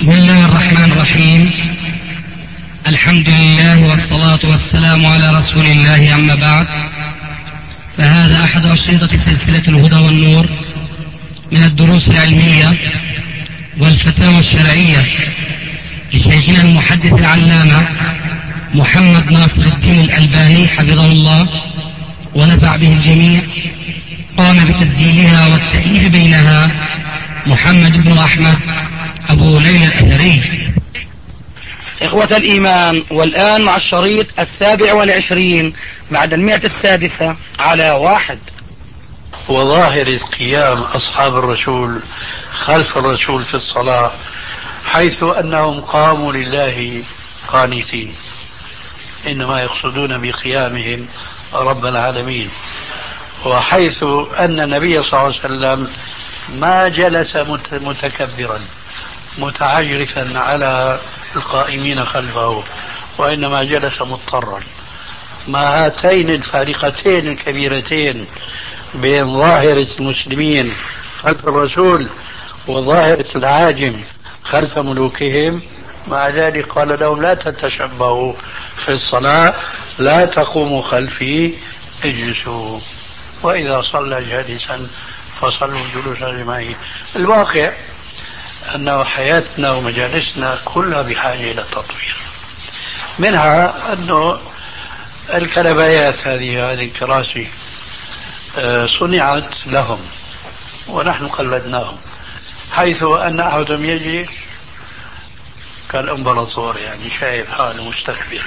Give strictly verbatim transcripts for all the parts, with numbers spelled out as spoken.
بسم الله الرحمن الرحيم. الحمد لله والصلاة والسلام على رسول الله، أما بعد، فهذا أحد أشرطة سلسلة الهدى والنور من الدروس العلمية والفتاوى الشرعية لشيخنا المحدث العلامة محمد ناصر الدين الألباني حفظه الله ونفع به الجميع. قام بتسجيلها والتأليف بينها محمد بن أحمد أبو ليلى الأثري. إخوة الإيمان، والآن مع الشريط السابع والعشرين بعد المئة السادسة على واحد. وظاهر القيام أصحاب الرسول خلف الرسول في الصلاة، حيث أنهم قاموا لله قانتين، إنما يقصدون بقيامهم رب العالمين. وحيث أن النبي صلى الله عليه وسلم ما جلس متكبرا متعجرفا على القائمين خلفه، وإنما جلس مضطرا. ما هاتين الفارقتين الكبيرتين بين ظاهرة المسلمين خلف الرسول وظاهرة العاجم خلف ملوكهم، مع ذلك قال لهم: لا تتشبهوا في الصلاة، لا تقوموا خلفي، اجلسوا، وإذا صلى جالسا فصلوا جلوسا أجمعين. الواقع أن حياتنا ومجالسنا كلها بحاجة إلى التطوير، منها أنه الكنبايات هذه هذه الكراسي صنعت لهم ونحن قلدناهم، حيث أن أحدهم يجلس كالإمبراطور، يعني شايف حاله مستكبر.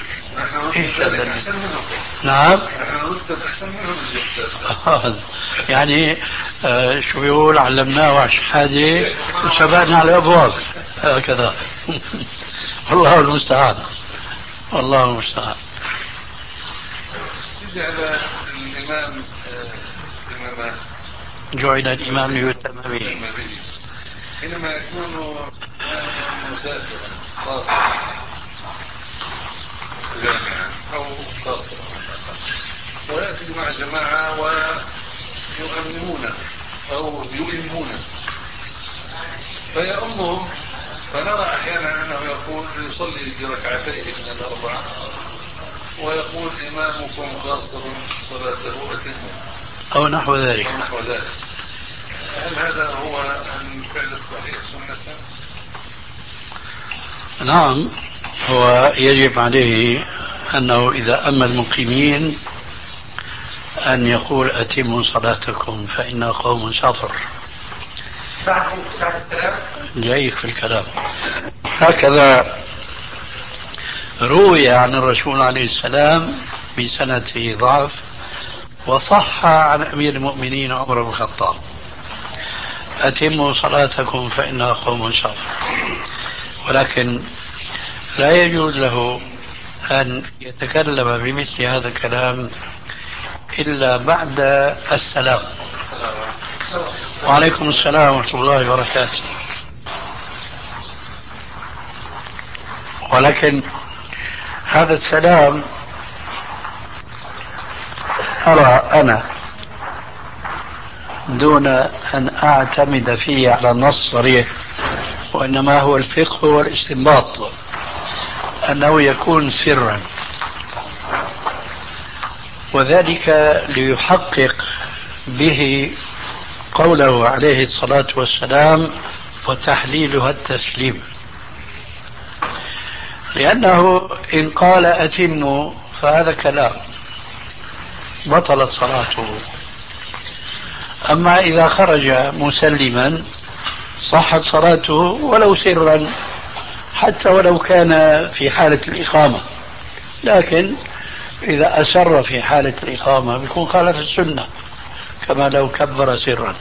نعم، يعني آه شو بيقول؟ علمناه وعش حاجة وشبعنا على الأبواب هكذا. والله المستعان، والله المستعان. سيدي، على الإمام الإمام جعل الإمام ليؤتم به، حينما يكون مسافرا قاصرا جامعا أو قاصرا ويأتي مع جماعة ويؤمنون أو يؤمنون فيأمهم، فنرى أحيانا أنه يقول يصلي بركعتين من الأربعة ويقول: إمامكم قاصر صلاته أتموا، أو نحو ذلك. أو نحو ذلك. هل هذا هو الفعل الصحيح سنة؟ نعم، هو يجب عليه أنه إذا أما المقيمين أن يقول: أتموا صلاتكم فإن قوم سافر. بعد السلام جايك في الكلام. هكذا روي عن الرسول عليه السلام بسنة ضعف، وصح عن أمير المؤمنين عمر بن الخطاب: أتموا صلاتكم فإنها قوم سافر. ولكن لا يجوز له أن يتكلم بمثل هذا الكلام إلا بعد السلام. وعليكم السلام ورحمة الله وبركاته. ولكن هذا السلام أرى أنا دون أن أعتمد فيه على النص صريح، وإنما هو الفقه والاستنباط، أنه يكون سرا، وذلك ليحقق به قوله عليه الصلاة والسلام: وتحليلها التسليم. لأنه إن قال أتموا فهذا كلام بطلت صلاته، أما إذا خرج مسلما صحت صلاته ولو سرا، حتى ولو كان في حالة الإقامة. لكن إذا أسر في حالة الإقامة بيكون خالف السنة كما لو كبر سرا.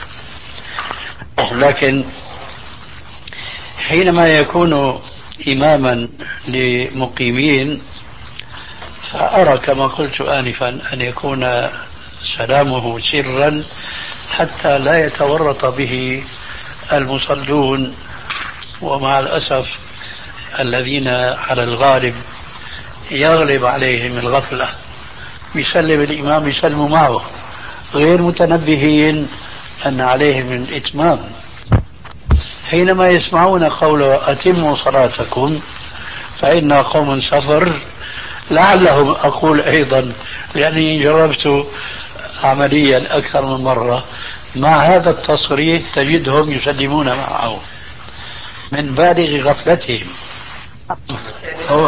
لكن حينما يكون إماما لمقيمين فأرى كما قلت آنفا أن يكون سلامه سرا حتى لا يتورط به المصلون. ومع الأسف الذين على الغالب يغلب عليهم الغفلة، يسلم الإمام يسلموا معه غير متنبهين أن عليهم الإتمام. حينما يسمعون قوله أتموا صلاتكم فإن قوم سفر، لعلهم أقول أيضا لأني جربت عمليا أكثر من مرة مع هذا التصريح تجدهم يسلمون معه من بالغ غفلتهم. هو,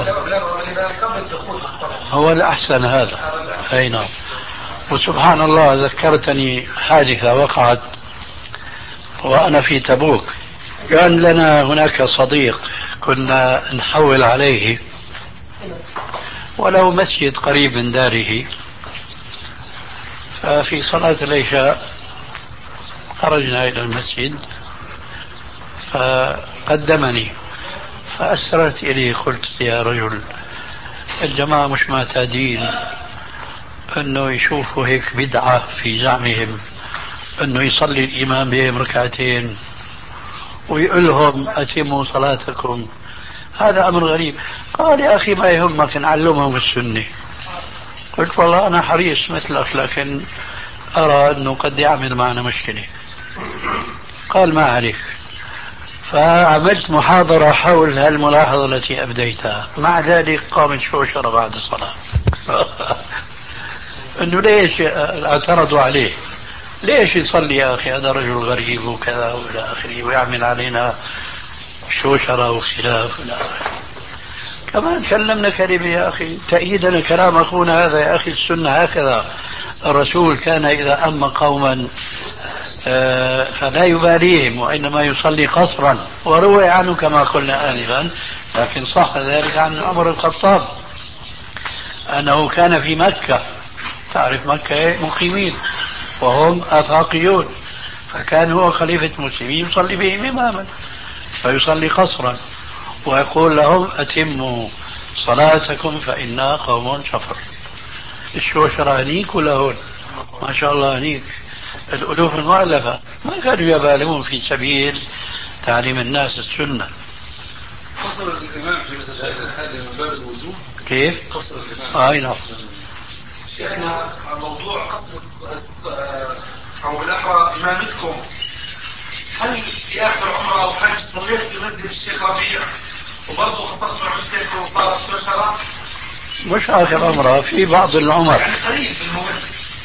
هو الأحسن هذا. أي نعم. وسبحان الله ذكرتني حادثة وقعت وأنا في تبوك. كان لنا هناك صديق كنا نحول عليه ولو مسجد قريب من داره، ففي صلاة العشاء خرجنا إلى المسجد فقدمني، فأسررت إليه قلت يا رجل الجماعة مش معتادين أنه يشوفوا هيك بدعة في زعمهم أنه يصلي الإمام بهم ركعتين ويقول لهم أتموا صلاتكم، هذا أمر غريب. قال يا أخي ما يهمك نعلمهم السنة. قلت والله أنا حريص مثلك لكن أرى أنه قد يعمل معنا مشكلة. قال ما عليك. فعملت محاضرة حول هالملاحظة التي أبديتها. مع ذلك قامت شوشرة بعد الصلاة أنه ليش اعترضوا عليه، ليش يصلي يا أخي هذا رجل غريب وكذا وإلى آخره ويعمل علينا شوشرة وخلاف وإلى آخره. كمان كلمنا كلمة يا أخي تأييدنا كلام أخونا هذا يا أخي، السنة هكذا، الرسول كان إذا أم قوما فلا يباليهم وإنما يصلي قصرا، وروي عنه كما قلنا آنفا، لكن صح ذلك عن عمر الخطاب أنه كان في مكة، تعرف مكة مقيمين وهم آفاقيون، فكان هو خليفة المسلمين يصلي بهم إماما فيصلي قصرا ويقول لهم أتموا صلاتكم فإنا قوم سفر. الشوشرة هنيك ولا هون؟ ما شاء الله هنيك الألوف المؤلفة ما كانوا يبالغون في سبيل تعليم الناس السنة. قصر الإمام في مسألة هذه من باب الوجوب. كيف؟ قصر الإمام. آه نعم. شيخنا موضوع قصر أو بالأحرى إمامتكم، هل في آخر عمره أو حج صليت في مسجد الشيخ ربيع وبرضه قصرت مع الشيخ وصارت شوشرة؟ مش آخر عمره، في بعض العمر يعني قريب في المهم.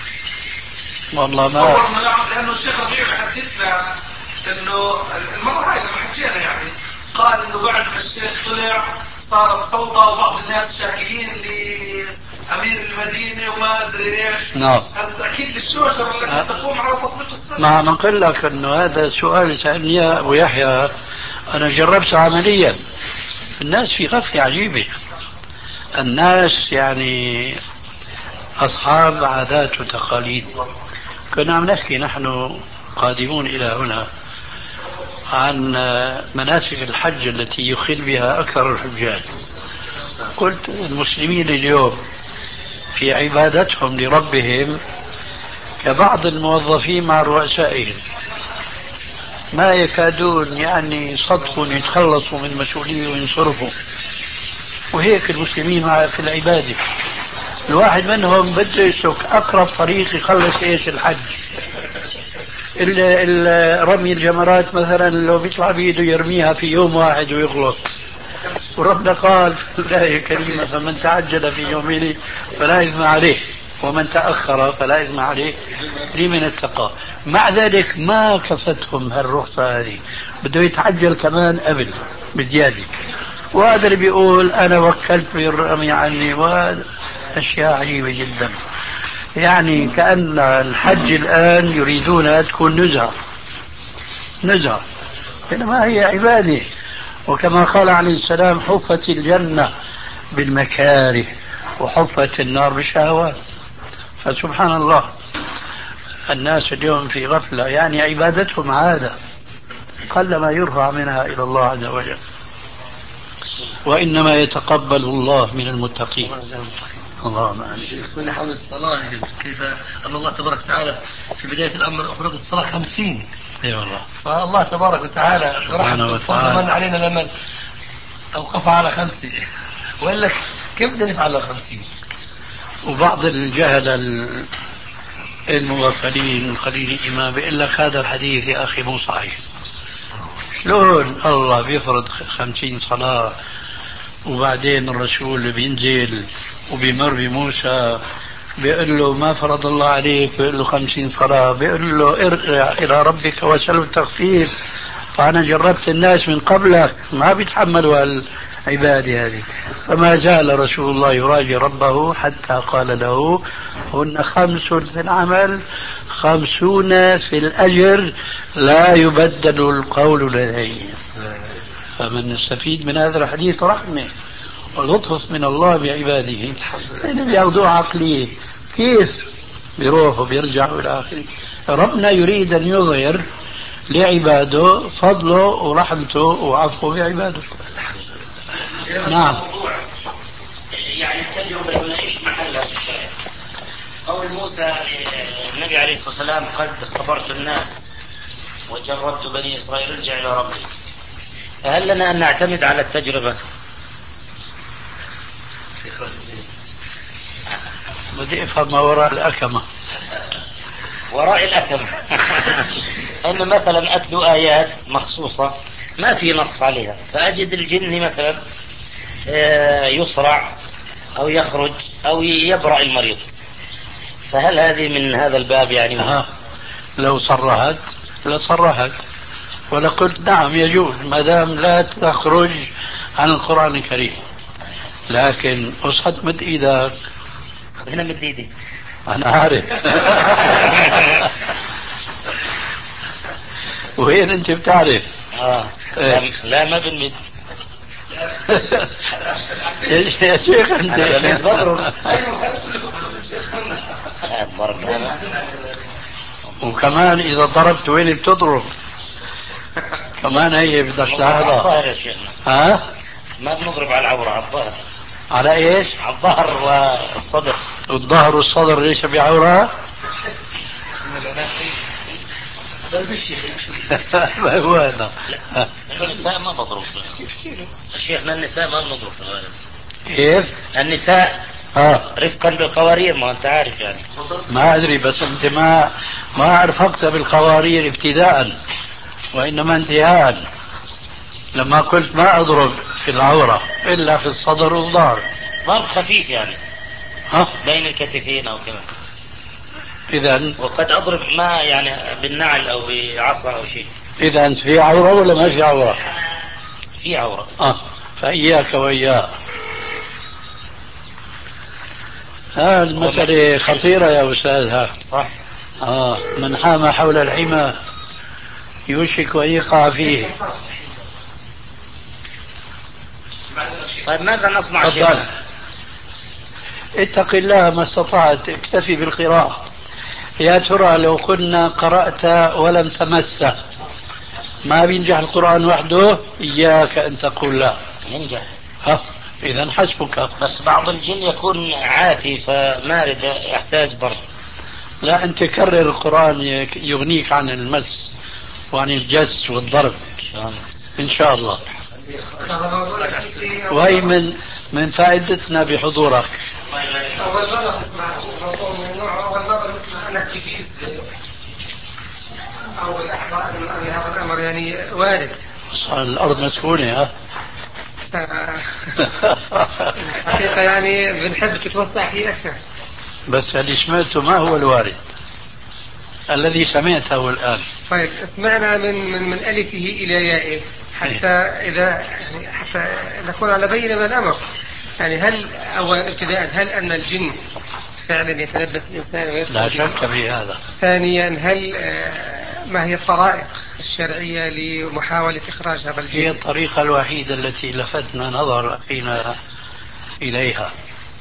والله ما لأنه الشيخ ربيع حدثنا إنه المرة هاي لما حكينا يعني قال إنه بعد ما الشيخ طلع صارت فوضى وبعض الناس شاكيين لأمير المدينة وما أدري ليش. نعم. هذا أكيد الشوشرة التي تقوم على تطبيق السنة. ما نقول لك إنه هذا سؤال سألني أبو يحيى، أنا جربت عمليا. الناس في غفلة عجيبة، الناس يعني أصحاب عادات وتقاليد. كنا عم نحكي نحن قادمون إلى هنا عن مناسك الحج التي يخل بها أكثر الحجاج. قلت المسلمين اليوم في عبادتهم لربهم كبعض الموظفين مع رؤسائهم، ما يكادون يعني يصدقوا يتخلصوا من مسؤولية وينصرفوا. وهيك المسلمين مع في العبادة، الواحد منهم بده يسلك أقرب طريق يخلص إيش الحج. رمي الجمرات مثلا لو بيطلع بيده يرميها في يوم واحد ويخلص، وربنا قال في الآية الكريمة فمن تعجل في يومين فلا إثم عليه ومن تأخر فلا إثم عليه لمن اتقى. مع ذلك ما كفتهم هالرخصة هذه، بده يتعجل كمان قبل بزيادة. وهذا اللي بيقول أنا وكلت بالرمي عني، وأشياء عجيبة جدا. يعني كأن الحج الآن يريدونها تكون نزهة نزهة، إنما هي عبادة. وكما قال عليه السلام حفت الجنة بالمكاره وحفت النار بالشهوات. فسبحان الله الناس اليوم في غفلة، يعني عبادتهم عادة قل ما يرفع منها إلى الله عز وجل، وإنما يتقبل الله من المتقين. اللهم آمين. من حول الصلاة كيف أن الله تبارك وتعالى في بداية الأمر أفرض الصلاة خمسين. أي والله. فالله تبارك وتعالى برحمة الفضل من علينا لمن أوقف على خمسين، وإلا كيف بدنا نفعل على خمسين؟ وبعض الجهل المغفلين خليل الإمام بيقول لك هذا الحديث يا أخي مو صحيح. شلون الله بيفرض خمسين صلاة وبعدين الرسول بينزل وبيمر بموسى بيقول له ما فرض الله عليك، بيقول له خمسين صلاة، بيقول له ارجع إلى ربك واسأله التخفيف، فأنا جربت الناس من قبلك ما بيتحملوا العبادة هذه. فما زال رسول الله يراجع ربه حتى قال له هن خمس في العمل خمسون في الأجر لا يبدل القول لدي. فمن نستفيد من هذا الحديث رحمة ولطف من الله بعباده، اللي بياخذوه عقلية كيف بيروحوا بيرجعوا إلى آخره. ربنا يريد أن يظهر لعباده فضله ورحمته وعفوه بعباده. نعم. يعني التجربة هنا ايش محلها في الشارع؟ قول موسى النبي عليه الصلاة والسلام قد خبرت الناس وجربت بني إسرائيل ارجع إلى ربي. هل لنا أن نعتمد على التجربة؟ بدي افهم ما وراء الأكمة. وراء الأكمة أن مثلا أتلو آيات مخصوصة ما في نص عليها، فأجد الجن مثلا يصرع أو يخرج أو يبرأ المريض، فهل هذه من هذا الباب يعني؟ آه. لو صرحت لصرحت ولقلت نعم يجوز ما دام لا تخرج عن القرآن الكريم، لكن أصحت مد إيدك. هنا مد إيدي أنا عارف. وين أنت بتعرف؟ آه. إيه؟ لا ما بنمد. يا شيخ أنت بضرب. وكمان إذا ضربت وين بتضرب؟ كمان هي بدك تهضى. يا شيخنا. ها؟ ما بنضرب على العورة، على الظهر. على ايش؟ على الظهر والصدر. الظهر والصدر ليس بعورة؟ ما هو هذا؟ النساء ما بضرب شيخنا، النساء ما بنضرب. كيف؟ النساء اه رفقا بالقوارير، ما انت عارف يعني. ما ادري، بس انت ما ما ارفقت بالقوارير ابتداء وانما انتهاء، لما قلت ما اضرب في العورة الا في الصدر والظهر. ضرب خفيف يعني ها؟ بين الكتفين او كذا. اذا وقد اضرب ما يعني بالنعل او بعصا او شيء. اذا في عورة ولا ما في عورة؟ في عورة. اه فاياك واياه. ها المسألة خطيرة يا أستاذ. ها صح. آه من حام حول الحمى يوشك أن يقع فيه. طيب ماذا نصنع شيخنا؟ اتق الله ما استطعت، اكتفي بالقراءة. يا ترى لو كنا قرأت ولم تمسه ما بينجح القرآن وحده؟ إياك أن تقول لا. ينجح. ها إذا حسبك. بس بعض الجن يكون عاتي فمارد يحتاج ضرب. لا أنت كرر القرآن يغنيك عن المس وعن الجس والضرب إن شاء الله. وهي من من فائدتنا بحضورك. أول مرة نسمع موضوع من النوع، أول مرة نسمع أنك تجيز أو الأحرار أن هذا الأمر يعني وارد. الأرض مسكونة. ها الحقيقة يعني بنحب تتوسع فيه أكثر. بس اللي سمعته ما هو الوارد الذي سمعته الآن. طيب اسمعنا من من من ألفه إلى يائه حتى إذا يعني حتى نكون على بينة من الأمر. يعني هل أولا ابتداء هل أن الجن فعلا يتلبس الإنسان ويدخل؟ لا شك في هذا. ثانيا هل ما هي الطرائق الشرعية لمحاولة إخراج هذا الجن؟ هي الطريقة الوحيدة التي لفتنا نظر أخينا إليها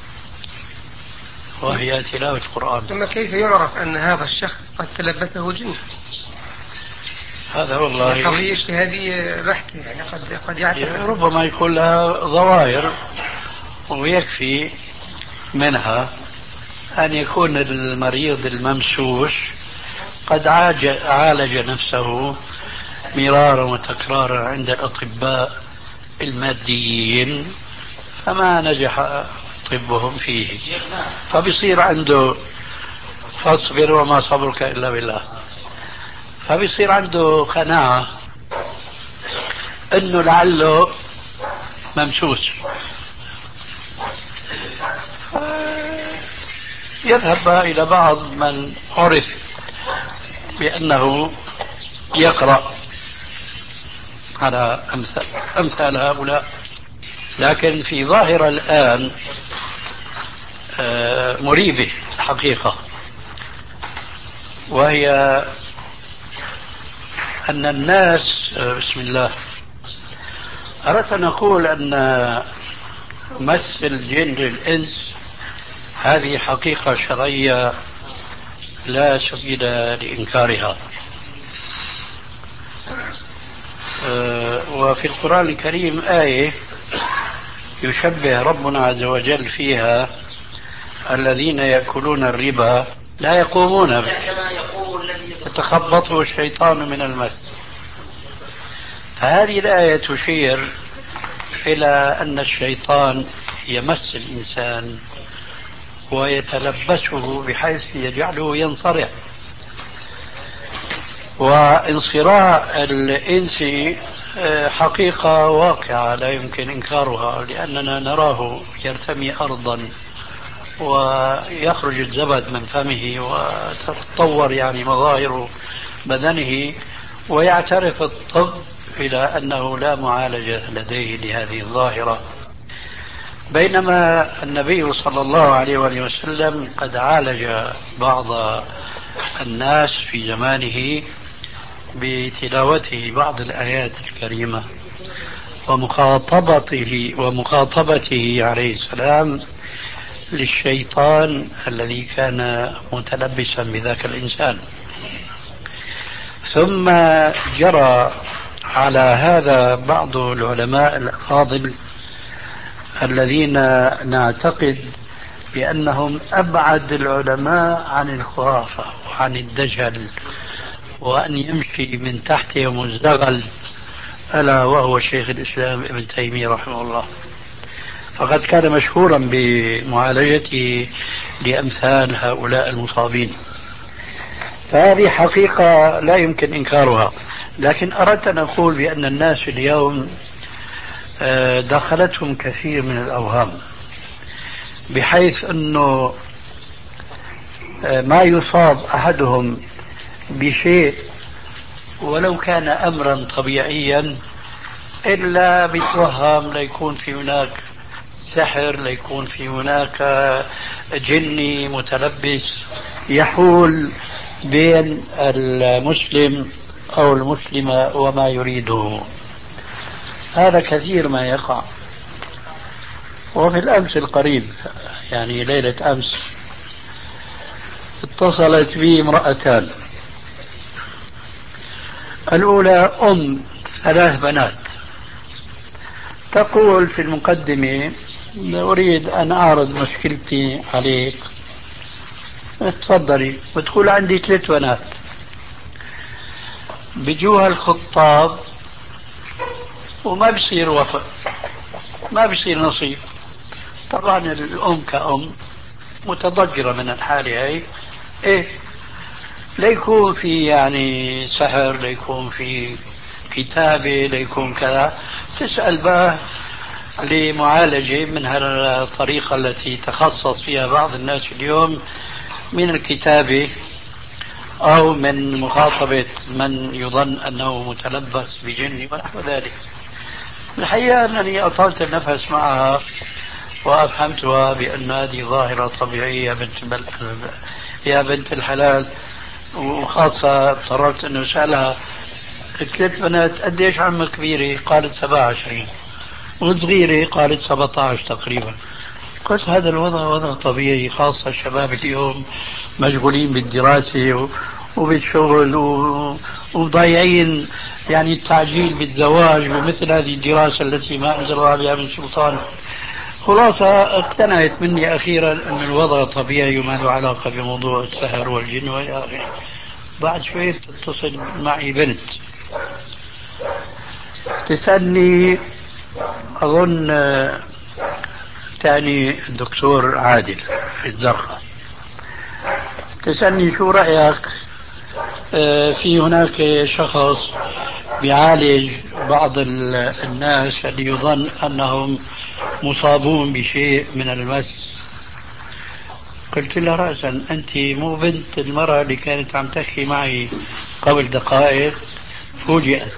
وهي تلاوة القرآن. ثم كيف يعرف أن هذا الشخص قد تلبسه جن؟ هذا والله قضية اجتهادية بحتة، يعني قد قد يعتقد ربما يكون لها ظواهر، ويكفي منها أن يكون المريض الممسوس قد عالج نفسه مرارا وتكرارا عند الأطباء الماديين فما نجح طبهم فيه، فبيصير عنده فاصبر وما صبرك إلا بالله، فبيصير عنده قناعة أنه لعله ممسوس، يذهب إلى بعض من عرف بأنه يقرأ على أمثال, أمثال هؤلاء. لكن في ظاهرة الآن مريبة الحقيقة، وهي أن الناس بسم الله أردت أن أقول أن مس الجن للإنس هذه حقيقة شرعية لا سبيل لإنكارها. وفي القرآن الكريم آية يشبه ربنا عز وجل فيها الذين يأكلون الربا لا يقومون يتخبطه الشيطان من المس. فهذه الآية تشير إلى أن الشيطان يمس الإنسان ويتلبسه بحيث يجعله ينصرع. وانصراع الإنس حقيقة واقعة لا يمكن إنكارها، لأننا نراه يرتمي أرضا ويخرج الزبد من فمه وتتطور يعني مظاهر بدنه، ويعترف الطب إلى أنه لا معالجة لديه لهذه الظاهرة، بينما النبي صلى الله عليه وآله وسلم قد عالج بعض الناس في زمانه بتلاوته بعض الآيات الكريمة ومخاطبته ومخاطبته عليه السلام للشيطان الذي كان متلبسا بذاك الإنسان. ثم جرى على هذا بعض العلماء الأفاضل الذين نعتقد بأنهم أبعد العلماء عن الخرافة وعن الدجل وأن يمشي من تحتهم الزغل، ألا وهو شيخ الإسلام ابن تيمية رحمه الله. فقد كان مشهورا بمعالجته لأمثال هؤلاء المصابين. فهذه حقيقة لا يمكن إنكارها. لكن أردت أن أقول بأن الناس اليوم دخلتهم كثير من الأوهام، بحيث أنه ما يصاب أحدهم بشيء ولو كان أمرا طبيعيا إلا بيتوهم ليكون في هناك سحر، ليكون في هناك جني متلبس يحول بين المسلم أو المسلمة وما يريده. هذا كثير ما يقع. وفي الأمس القريب يعني ليلة أمس اتصلت بي امرأتان، الأولى أم ثلاث بنات، تقول في المقدمة أريد أن أعرض مشكلتي عليك. تفضلي. وتقول عندي ثلاث بنات بيجوها الخطاب وما بيصير وفق، ما بيصير نصيب. طبعا الأم كأم متضجرة من الحالة هي. إيه ليكون في يعني سحر، ليكون في كتابة، ليكون كذا. تسأل بقى لمعالجة من هالطريقة التي تخصص فيها بعض الناس اليوم من الكتابة أو من مخاطبة من يظن أنه متلبس بجن ونحو ذلك. الحقيقة أنني أطلت النفس معها وأفهمتها بأن هذه ظاهرة طبيعية يا بنت بل... يا بنت الحلال. وخاصة اضطررت أن أسألها ثلاث بنات قديش عمك كبيرة؟ قالت سبعة وعشرين. وصغيرة؟ قالت سبعة عشر تقريبا. قلت هذا الوضع وضع طبيعي، خاصة الشباب اليوم مشغولين بالدراسة وبالشغل وضايعين يعني التعجيل بالزواج بمثل هذه الدراسة التي ما أنزل الله بها من سلطان. خلاصة اقتنعت مني أخيرا أن الوضع طبيعي وما له علاقة بموضوع السحر والجن والى آخره. بعد شوية تتصل معي بنت تسألني، أظن تعني الدكتور عادل في الزرقاء، تسألني شو رأيك في هناك شخص بيعالج بعض الناس اللي يظن أنهم مصابون بشيء من المس. قلت له رأسا أنت مو بنت المرأة اللي كانت عم تحكي معي قبل دقائق؟ فوجئت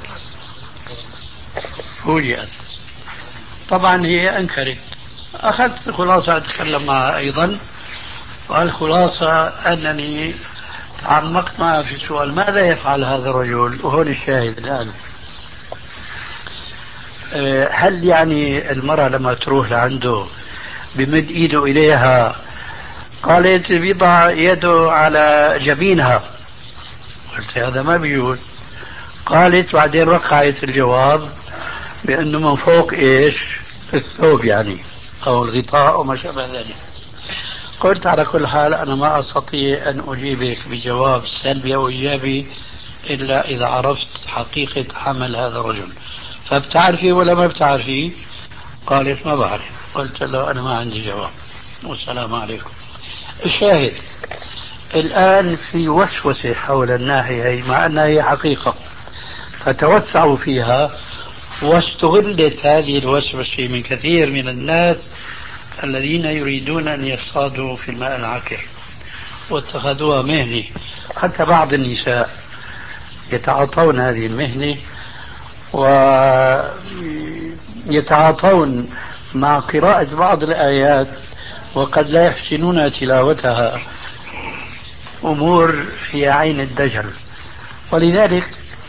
فوجئت طبعا هي أنكرت. أخذت خلاصة أتكلم معها أيضا، والخلاصة أنني تعمقت معها في السؤال ماذا يفعل هذا الرجل، وهون الشاهد الآن. هل يعني المرأة لما تروح لعنده بمد إيده إليها؟ قالت بيضع يده على جبينها. قلت هذا ما بيجوز. قالت بعدين رقعت الجواب بأنه من فوق إيش الثوب يعني أو الغطاء أو ما شابه ذلك. قلت على كل حال أنا ما أستطيع أن أجيبك بجواب سلبي أو إيجابي إلا إذا عرفت حقيقة عمل هذا الرجل. فبتعرفي ولا ما بتعرفي؟ قالت ما بعرف. قلت له أنا ما عندي جواب والسلام عليكم. الشاهد الآن في وسوسة حول الناحية هي مع أنها هي حقيقة، فتوسعوا فيها واستغلت هذه الوسوسة من كثير من الناس الذين يريدون أن يصطادوا في الماء العكر واتخذوها مهنة. حتى بعض النساء يتعاطون هذه المهنة ويتعاطون مع قراءة بعض الآيات وقد لا يحسنون تلاوتها، أمور في عين الدجل. ولذلك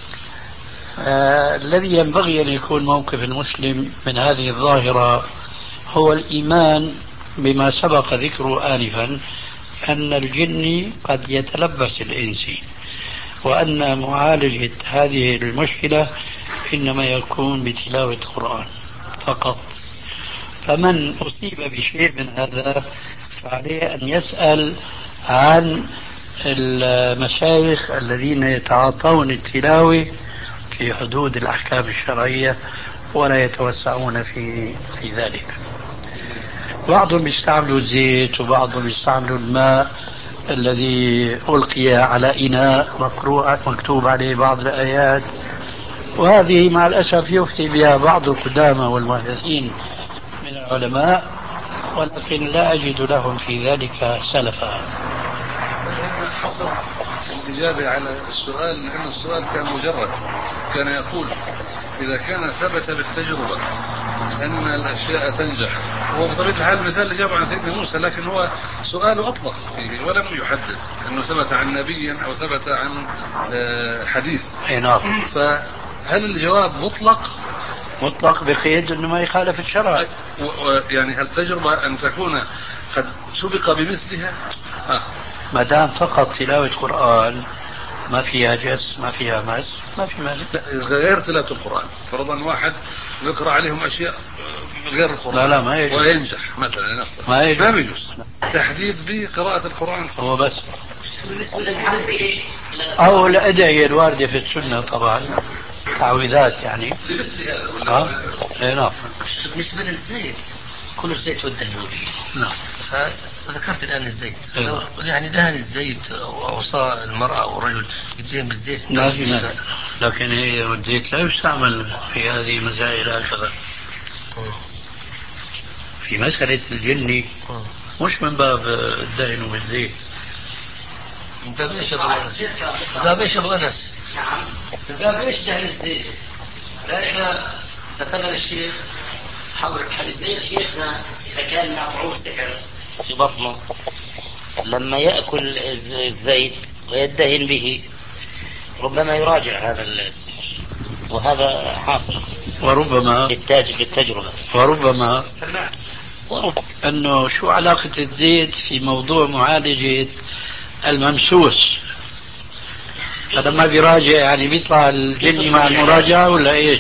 آه الذي ينبغي أن يكون موقف المسلم من هذه الظاهرة هو الإيمان بما سبق ذكره آنفا، أن الجن قد يتلبس الإنسي، وأن معالجة هذه المشكلة إنما يكون بتلاوة القرآن فقط. فمن أصيب بشيء من هذا فعليه أن يسأل عن المشايخ الذين يتعاطون التلاوة في حدود الأحكام الشرعية ولا يتوسعون في في ذلك. بعضهم يستعملوا الزيت وبعضهم يستعملوا الماء الذي ألقي على إناء مقروء مكتوب عليه بعض الآيات، وهذه مع الأسف يفتي بها بعض القدامى والمحدثين من العلماء، ولكن لا أجد لهم في ذلك سلفا. حصل الإجابة على السؤال، لأن السؤال كان مجرد، كان يقول إذا كان ثبت بالتجربة أن الأشياء تنجح، هو بطبيعة الحال المثال اللي جاب عن سيدنا موسى، لكن هو سؤاله أطلق فيه ولم يحدد أنه ثبت عن نبي أو ثبت عن حديث. فهل الجواب مطلق؟ مطلق بقيد أنه ما يخالف الشرع. يعني هل التجربة أن تكون قد سبق بمثلها؟ آه. ما دام فقط تلاوة قرآن ما فيها جس ما فيها مس ما في مانع. غير تلاوة القرآن، فرضا واحد يقرأ عليهم أشياء غير القرآن لا لا ما يجوز وينجح مثلا نفسه ما يجوز, ما يجوز. تحديد بقراءة القرآن هو بس، أو الأدعية الواردة في السنة طبعا تعويذات يعني لمثل هذا ولا اه اي نعم. بالنسبة للزيت كل الزيت والدهن نعم. فذكرت الآن الزيت أيوة. يعني دهن الزيت أو أوصى المرأة أو الرجل يدهن بالزيت لا في مانع، لكن هي الزيت لا يستعمل في هذه المسائل هكذا. في مسألة الجن مش من باب الدهن بالزيت، من باب ايش ابغى انس؟ من باب ايش ابغى انس؟ نعم. من باب ايش دهن الزيت؟ لا احنا ذكرنا للشيخ حول الزيت. شيخنا إذا كان مطعوم سحر في بطنه لما يأكل الزيت ويدهن به ربما يراجع هذا السحر، وهذا حاصل. وربما بالتاج بالتجربة وربما وربما أنه شو علاقة الزيت في موضوع معالجة الممسوس؟ هذا ما بيراجع يعني بيطلع الجني مع المراجعة ولا إيش؟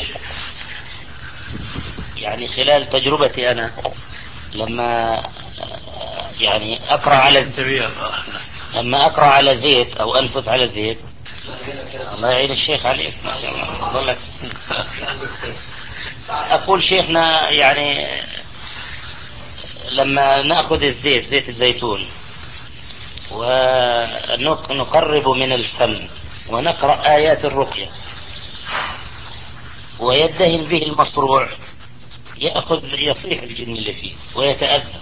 يعني خلال تجربتي أنا لما يعني أقرأ على زيت لما أقرأ على زيت أو أنفث على زيت، الله يعين الشيخ عليك ما شاء الله. أقول شيخنا يعني لما نأخذ الزيت زيت الزيتون ونقرب من الفم ونقرأ آيات الرقية ويدهن به المصروع يأخذ يصيح الجن اللي فيه ويتأذى،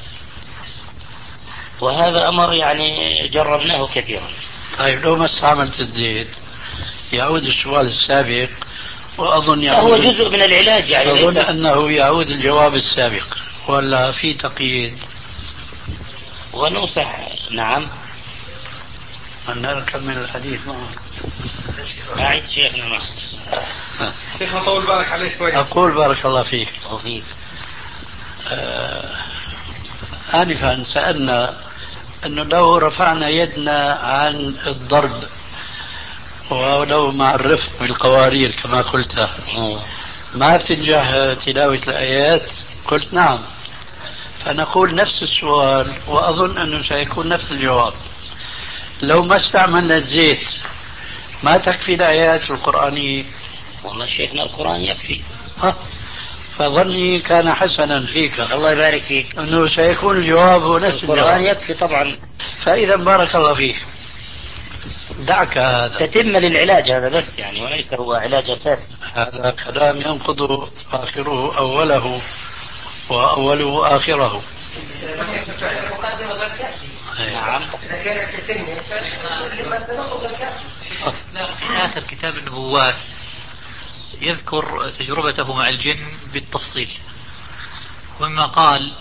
وهذا أمر يعني جربناه كثيرا. طيب لو ما استعملت الزيت يعود السؤال السابق، وأظن هو جزء من العلاج يعني. أظن أنه يعود الجواب السابق ولا في تقييد ونوصح. نعم أنا نكمل الحديث معه. أعيد شيخنا معه. شيخنا طول بالك عليه شوي. أقول بارك الله فيك. وفيك. آه آنفا سألنا أنه لو رفعنا يدنا عن الضرب ولو مع الرفق بالقوارير كما قلت ما بتنجح تلاوة الآيات؟ قلت نعم. فنقول نفس السؤال وأظن أنه سيكون نفس الجواب. لو ما استعملنا الزيت ما تكفي الآيات القرآنية؟ والله شيخنا القرآن يكفي. ها فظني كان حسنا فيك، الله يبارك فيك، أنه سيكون الجواب هو نفس الجواب. القرآن يكفي طبعا. فإذا بارك الله فيك دعك هذا تتم للعلاج هذا بس يعني، وليس هو علاج أساسي. هذا كلام ينقض آخره أوله وأوله آخره. نعم. في آخر كتاب النبوات يذكر تجربته مع الجن بالتفصيل، ومما قال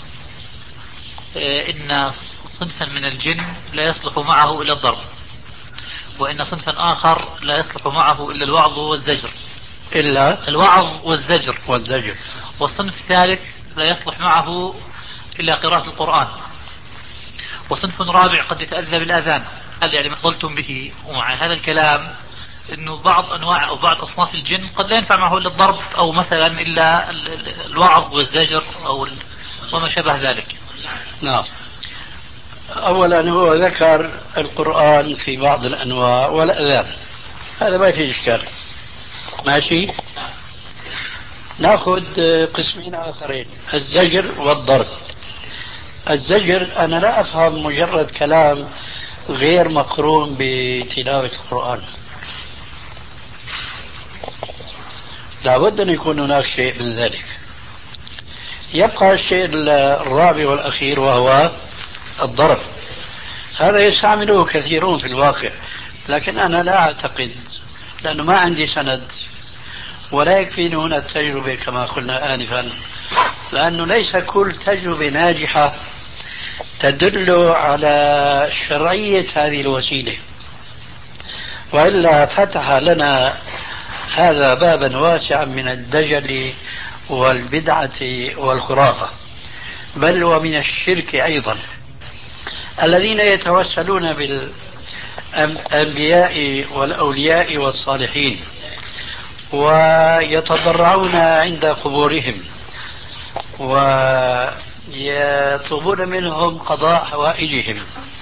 إن صنفا من الجن لا يصلح معه إلا الضرب، وإن صنفا آخر لا يصلح معه إلا الوعظ والزجر. إلا الوعظ والزجر والزجر. والصنف الثالث لا يصلح معه إلا قراءة القرآن. وصنف رابع قد يتأذى بالآذان. هذا يعني ما فضلتم به. ومع هذا الكلام انه بعض انواع او بعض اصناف الجن قد لا ينفع معه الا الضرب او مثلا الا الوعظ والزجر او وما شابه ذلك. نعم. اولا هو ذكر القرآن في بعض الانواع والاذان، هذا ما في اشكال، ماشي. ناخذ قسمين اخرين، الزجر والضرب. الزجر انا لا افهم مجرد كلام غير مقرون بتلاوة القرآن، لابد أن يكون هناك شيء من ذلك. يبقى الشيء الرابع والأخير وهو الضرب. هذا يستعمله كثيرون في الواقع، لكن أنا لا أعتقد، لأنه ما عندي سند ولا يكفيني هنا التجربة كما قلنا آنفا، لأنه ليس كل تجربة ناجحة تدل على شرعية هذه الوسيلة، وإلا فتح لنا هذا بابا واسعا من الدجل والبدعة والخرافة، بل ومن الشرك أيضا. الذين يتوسلون بالأنبياء والأولياء والصالحين ويتضرعون عند قبورهم ويطلبون منهم قضاء حوائجهم،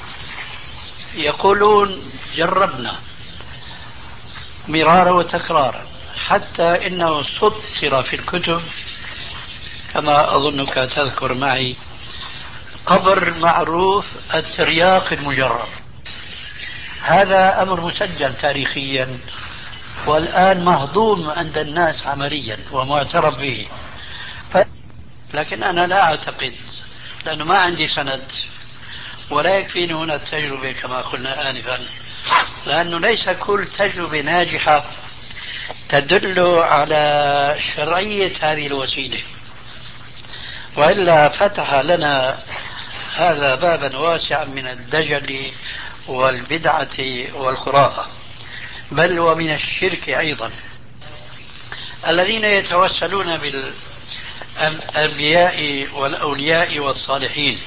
يقولون جربنا مرارا وتكرارا حتى إنه سطر في الكتب كما أظنك تذكر معي قبر معروف الترياق المجرب. هذا أمر مسجل تاريخيا والآن مهضوم عند الناس عمليا ومعترف به. ف... لكن أنا لا أعتقد، لأنه ما عندي سند ولا يكفيني هنا التجربة كما قلنا آنفا، لأنه ليس كل تجربة ناجحة تدل على شرعية هذه الوسيلة، وإلا فتح لنا هذا بابا واسعا من الدجل والبدعة والخرافة، بل ومن الشرك أيضا. الذين يتوسلون بالأنبياء والأولياء والصالحين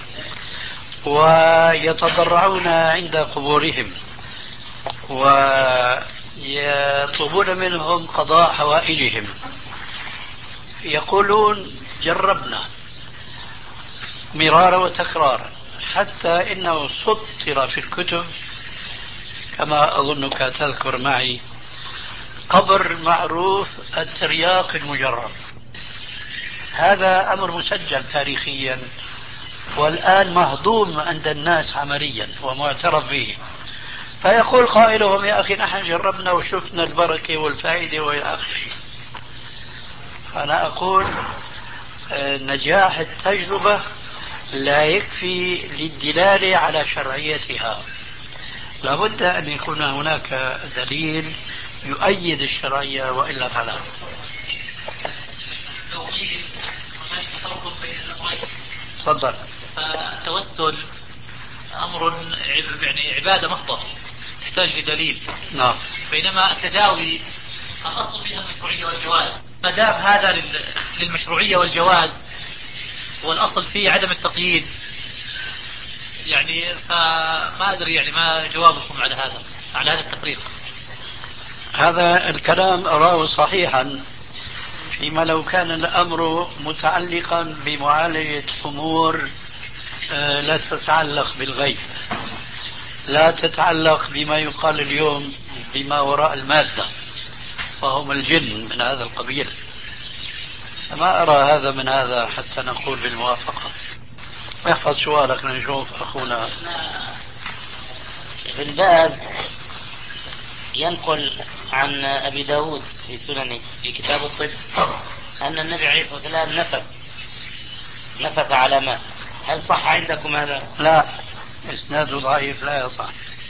ويتضرعون عند قبورهم ويطلبون منهم قضاء حوائجهم، يقولون جربنا مرارا وتكرارا حتى إنه سطر في الكتب كما أظنك تذكر معي قبر معروف الترياق المجرب. هذا أمر مسجل تاريخيا والآن مهضوم عند الناس عمليا ومعترف به. فيقول قائلهم يا أخي نحن جربنا وشفنا البركة والفائدة وإلى آخره. أنا أقول نجاح التجربة لا يكفي للدلالة على شرعيتها، لابد أن يكون هناك دليل يؤيد الشرعية وإلا فلا. تفضل. فالتوسل أمر يعني عبادة محضة تحتاج لدليل. نعم. بينما التداوي الأصل فيها المشروعية والجواز، ما دام هذا للمشروعية والجواز والأصل فيه عدم التقييد، يعني فما أدري يعني ما جوابكم على هذا على هذا التفريق. هذا الكلام أراه صحيحا فيما لو كان الأمر متعلقا بمعالجة أمور لا تتعلق بالغيب، لا تتعلق بما يقال اليوم بما وراء المادة، وهم الجن من هذا القبيل. فما أرى هذا من هذا حتى نقول بالموافقة. احفظ سؤالك نشوف أخونا. ابن باز ينقل عن أبي داود في سننه في كتاب الطب أن النبي عليه الصلاة والسلام نفث نفث على ماء. هل صح عندكم هذا؟ لا، إسناده ضعيف لا يصح.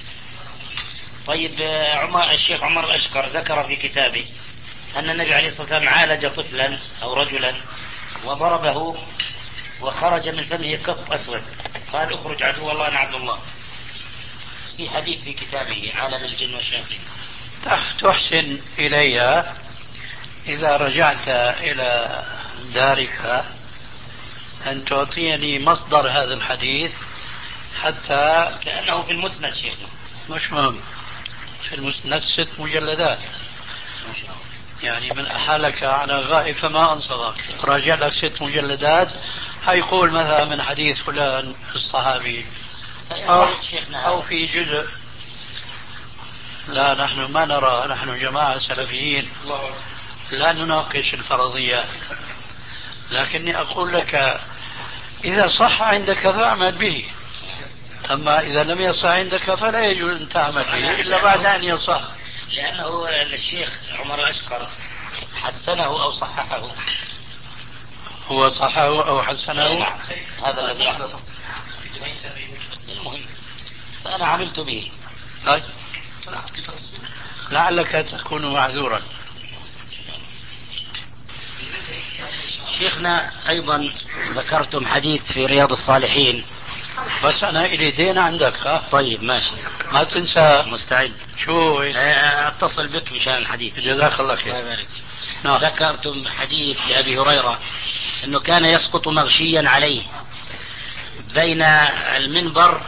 طيب عمر الشيخ عمر الأشقر ذكر في كتابه أن النبي عليه الصلاة والسلام عالج طفلا أو رجلا وضربه وخرج من فمه قط أسود، قال اخرج عدو الله أنا عبد الله. في حديث في كتابه عالم الجن والشياطين. تحسن إلي إذا رجعت إلى دارك أن تعطيني مصدر هذا الحديث حتى. كأنه في المسند شيخنا. مش مهم، في المسند ست مجلدات يعني من أحالك على غائب فما أنصرك، راجع لك ست مجلدات هيقول مثلا من حديث فلان الصحابي أو, أو في جزء. لا نحن ما نرى، نحن جماعة سلفيين لا نناقش الفرضيات، لكني أقول لك إذا صح عندك فاعمل به، أما إذا لم يصح عندك فلا يجوز أن تعمل به إلا بعد أن يصح. لأنه الشيخ عمر الأشقر حسنه أو صححه. هو صححه أو حسنه؟ نعم. هذا الذي أحدث المهم، فأنا عملت به. طيب. لعلك تكون معذورا. شيخنا أيضا ذكرتم حديث في رياض الصالحين. بس أنا إلي دين عندك. ها؟ طيب ماشي، ما تنسى. مستعد. شو أتصل بك مشان الحديث. جزاك الله خير. الله يبارك. نعم. ذكرتم حديث لأبي هريرة أنه كان يسقط مغشيا عليه بين المنبر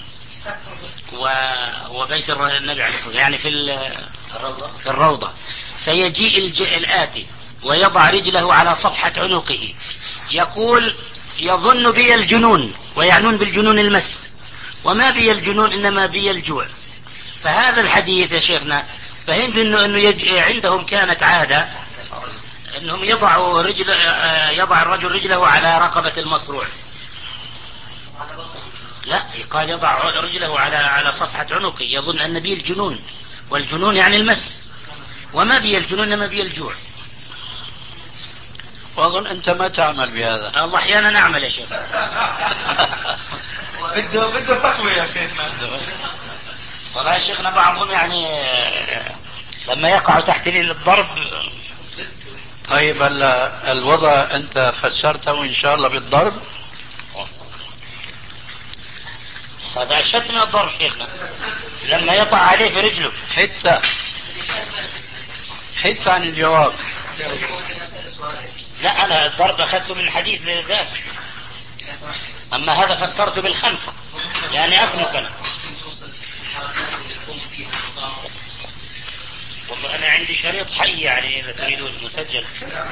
وبيت النبي عليه الصلاة والسلام، يعني في في الروضة، فيجيء الآتي ويضع رجله على صفحة عنقه يقول يظن بي الجنون، ويعنون بالجنون المس، وما بي الجنون إنما بي الجوع. فهذا الحديث يا شيخنا فهمت إنه, إنه يج... عندهم كانت عادة إنهم يضعوا رجل يضع الرجل رجله على رقبة المصروع. لا، قال يضع رجله على على صفحة عنقه يظن أن بي الجنون، والجنون يعني المس، وما بي الجنون إنما بي الجوع. وأظن أنت ما تعمل بهذا. الله أحيانا نعمل يا شيخ. بده بده فتوى يا شيخنا. والله يا شيخنا بعضهم يعني لما يقع تحت الضرب. طيب الوضع أنت فسرته إن شاء الله بالضرب. هذا أشد من الضرب شيخنا، لما يطع عليه في رجله. حتى حتى عن الجواب. لا، أنا الضرب أخذته من حديث ذاك، أما هذا فسرته بالخنق، يعني أخنق أنا. والله أنا عندي شريط حي يعني إذا تريدون مسجل.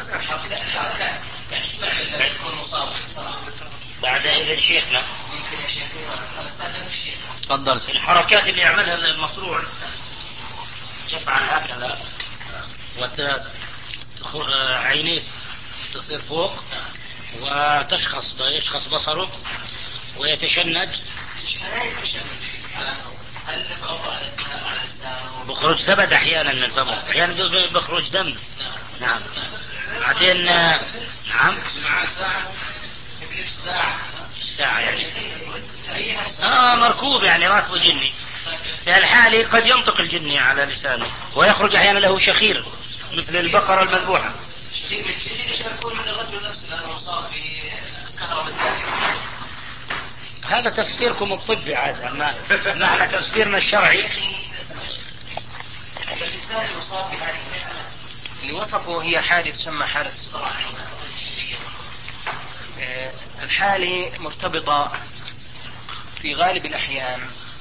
بعد إذن شيخنا تفضل. الحركات اللي يعملها المصروع يفعل هكذا وعينيه تصير فوق وتشخص يشخص بصره ويتشنج، بخرج زبد احيانا من فمه، احيانا بخرج دم. نعم. بعدين نعم ساعة يعني آه مركوب يعني راكب جني. في الحالة قد ينطق الجني على لسانه ويخرج أحيانا له شخير مثل البقرة المذبوحة. شخير من الجن ليش يكون من الرجل نفسه لأنه مصاب بكهرباء زيادة؟ هذا تفسيركم الطبي عاد، أما معنى تفسيرنا الشرعي الإنسان المصاب بهذه الحالة اللي وصفه هي حالة تسمى حالة الصراع. الحالة مرتبطة في غالب الأحيان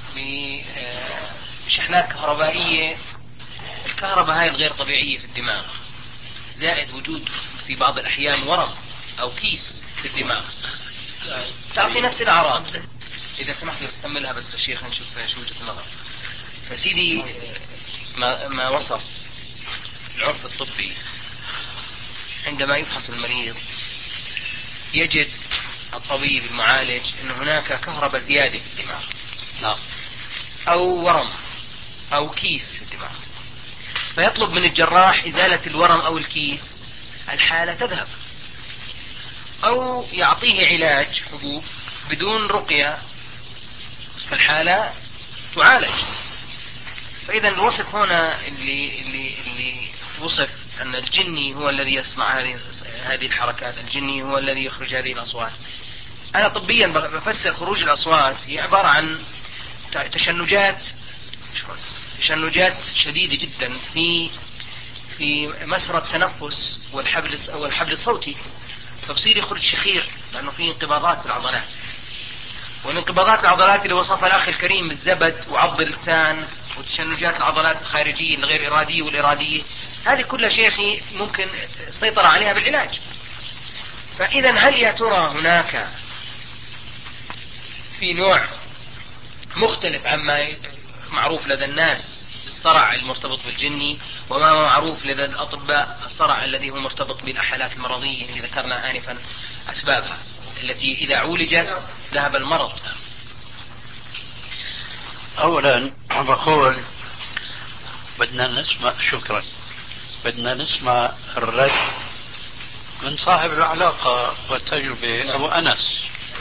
بشحنات كهربائية. الكهرباء هاي الغير طبيعية في الدماغ، زائد وجود في بعض الأحيان ورم أو كيس في الدماغ تعطي نفس الأعراض. إذا سمحت بس أكملها بس للشيخ نشوف شو وجهة النظر. فسيدي ما, ما وصف العرف الطبي عندما يفحص المريض يجد الطبيب المعالج أن هناك كهرباء زيادة في الدماغ نعم. أو ورم أو كيس في الدماغ، فيطلب من الجراح إزالة الورم أو الكيس، الحالة تذهب، أو يعطيه علاج حبوب بدون رقية فالحالة تعالج. فإذا الوصف هنا اللي, اللي, اللي وصف أن الجني هو الذي يصنع هذه هذه الحركات، الجني هو الذي يخرج هذه الأصوات. أنا طبيا بفسر خروج الأصوات هي عبارة عن تشنجات تشنجات شديدة جدا في في مسرى التنفس والحبل والحبل الصوتي، فبصير يخرج شخير لأنه فيه انقباضات في العضلات. والانقباضات العضلات اللي وصفها الأخ الكريم بالزبد وعض اللسان وتشنجات العضلات الخارجية الغير إرادية والإرادية، هذه كلها شيخي ممكن السيطرة عليها بالعلاج. فإذا هل يا ترى هناك في نوع مختلف عما معروف لدى الناس بالصرع المرتبط بالجني، وما معروف لدى الأطباء الصرع الذي هو مرتبط بالحالات المرضية اللي ذكرنا آنفا أسبابها التي إذا عولجت ذهب المرض؟ أولا بقول بدنا نسمع، شكرا، بدنا نسمع الرد من صاحب العلاقة والتجربة أبو أنس.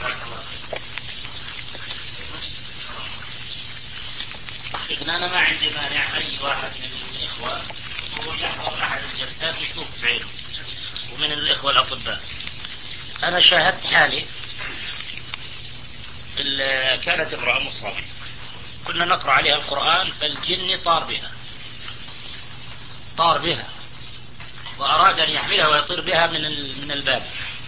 أنا ما عندي مانع أي واحد من الإخوة ويحضر أحد الجلسات يشوف بعينه، ومن الإخوة الأطباء. أنا شاهدت حالي كانت امرأة مصابة، كنا نقرأ عليها القرآن فالجن طار بها طار بها وأراد أن يحملها ويطير بها من من الباب،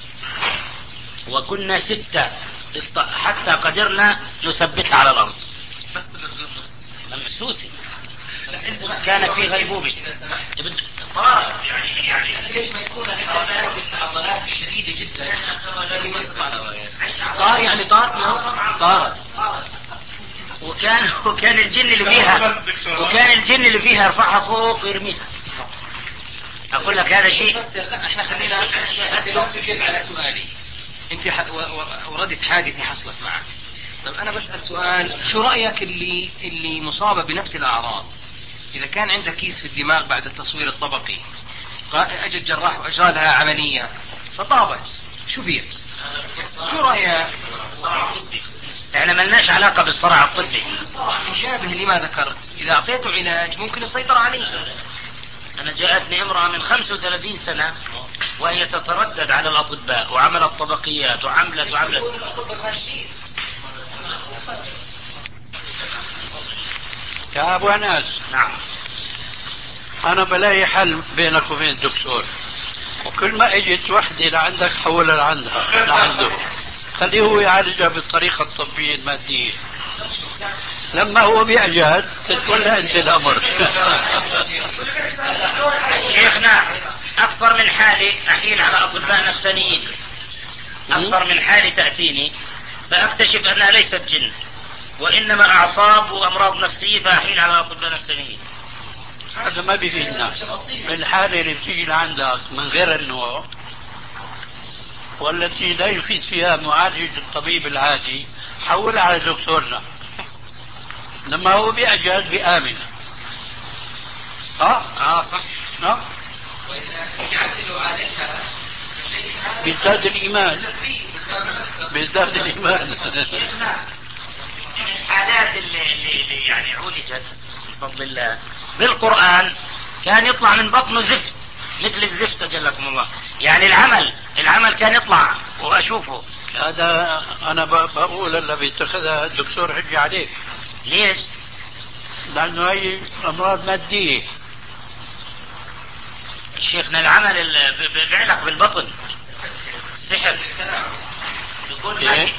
وكنا ستة حتى قدرنا نثبتها على الأرض ممسوسة، كان في غيبوبة طارت. يعني يعني ليش ما يكون الحركات العضلات الشديدة جدا طار يعني طار طارت وكان وكان الجن اللي فيها وكان الجن اللي فيها يرفعها فوق ويرميها. أقول لك هذا شيء. لا احنا خلينا نجيب على سؤالي. انت وردت حادثة حصلت معك، طب انا بسأل سؤال، شو رأيك اللي اللي مصابة بنفس الأعراض إذا كان عندها كيس في الدماغ بعد التصوير الطبقي، أجى الجراح وأجرى لها عملية فطابت، شو بيه؟ شو رأيك؟ احنا ملناش علاقة بالصرع الطبي. مشابه لما ذكرت، إذا أعطيته علاج ممكن يسيطر عليه. أنا جاءتني امرأة من خمسة وثلاثين سنة وهي تتردد على الأطباء وعملت طبقيات وعملت وعملت. يا أبو أنس، نعم، أنا بلاقي حل بينك وبين الدكتور، وكل ما اجت وحدة لعندك حولها لعندها لعنده، خليه هو يعالجها بالطريقة الطبية المادية. لما هو بيعجز تتولى أنت الأمر. شيخنا أكثر من حالي أحيل على أطباء نفسانيين، أكثر من حالي تأتيني فأكتشف أنها ليست جن وإنما أعصاب وأمراض نفسية فأحيل على أطباء نفسانيين. هذا ما بيفيدنا. الحالة اللي بتيجي لعندك من غير النوع والتي لا يفيد فيها معالج الطبيب العادي حولها على دكتورنا، لما هو بيعجز بآمن. اه اه صح. اه وإذا يعدل عليها بيزداد الإيمان، بيزداد الإيمان. من الحالات اللي, اللي يعني عولجت بفضل الله بالقرآن كان يطلع من بطنه زفت مثل الزفت أجلكم الله. يعني العمل العمل كان يطلع وأشوفه. هذا أنا بقول اللي بيتخذها الدكتور حجي عليك. ليش؟ لأنه هي أمراض مادية. شيخنا العمل بيعلق بالبطن سحر يكون إيه؟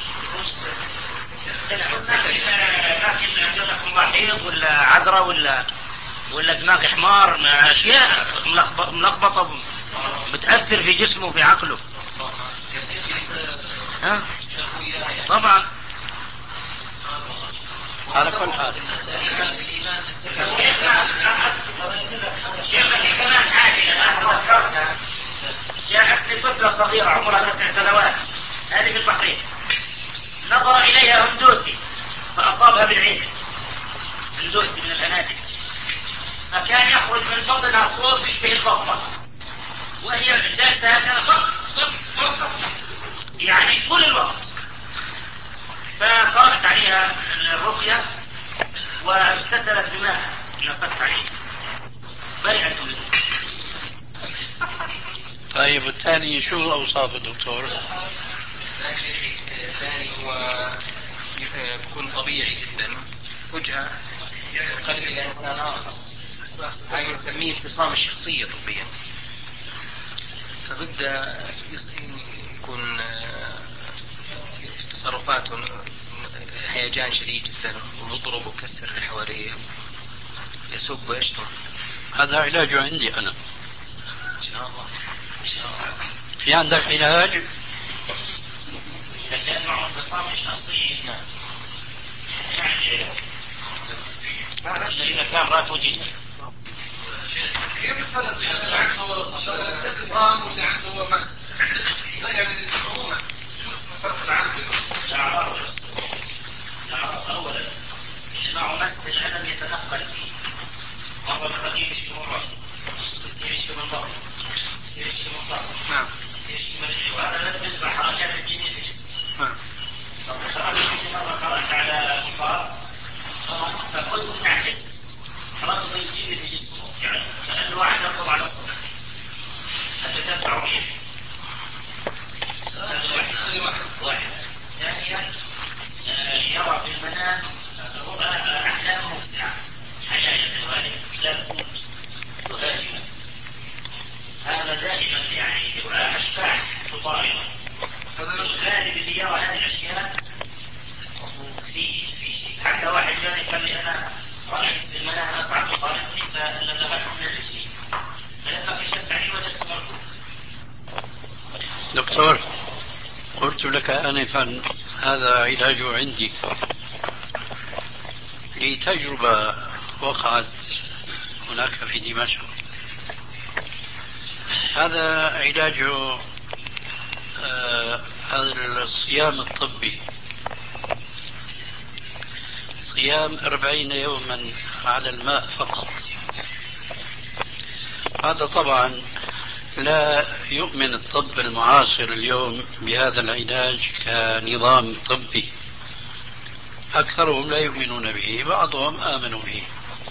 لكن أجلكم الله حيض ولا عذرة ولا ولا دماغ حمار، أشياء ملخبطة بتأثر في جسمه وفي عقله. ها؟ طبعا. على كل حال شيخنا كمان حاجة أنا ذكرتها. جاءتني طفلة صغيرة عمرها تسع سنوات، هذه في البحرين، نظر إليها هندوسي فأصابها بالعين، هندوسي من الهنادك، فكان يخرج من بطنها صوت يشبه البطة وهي جالسة هكذا يعني طول الوقت. فقرأت عليها الرقية واغتسلت بماء نفخت عليها برئت منه. طيب والثاني شو أوصاف الدكتور؟ الثاني هو يكون طبيعي جدا فجأة ينقلب إلى إنسان آخر، هاي نسميه انفصام الشخصية طبيا، فبدأ يكون تصرفاته هيجان شديد جدا ويضرب ويكسر اللي حواليه، يسب ويشتم. هذا علاجه عندي أنا إن شاء الله. إن شاء الله. في عندك علاج؟ إذا كان معه انفصام الشخصية نعم يعني علاج. إذا كان رات وجهه كيف تفرق بين اللي عنده انفصام واللي عنده مس؟ يعني الصعوبة فرق العقل. الأعراض الأعراض أولا اللي معه مس الألم يتنقل فيه، مرة الرجيم يشتم الرأس، يصير يشتم البطن، يصير يشتم الظهر، نعم، يصير يشتم الرجل، وهذا لا تنزع حركات الجنين في الجسم. نعم. لو قرأت مرة قرأت على مصاب فكنت أحس ربط الجن في جسمه، يعني كأنه واحد يركض على الصدر، هذا تبع ريح. هذا واحد واحد. ثانيا يرى في المنام رؤى أحلام مفزعة، حياة الغالب لا تموت تهاجم، هذا دائما يعني يبقى أشباح تطارد. الغالب اللي يرى هذه الأشياء في في شيء. حتى واحد جاني قال لي أنا رأيت في المنام أصعب تطاردني فلذهبت من رجلي، فلما كشفت عليه وجدت مرض. دكتور قلت لك آنفا هذا علاجه عندي، لي تجربة وقعت هناك في دمشق. هذا علاجه آه هذا الصيام الطبي، صيام أربعين يوما على الماء فقط. هذا طبعا لا يؤمن الطب المعاصر اليوم بهذا العلاج كنظام طبي، أكثرهم لا يؤمنون به، بعضهم آمنوا به.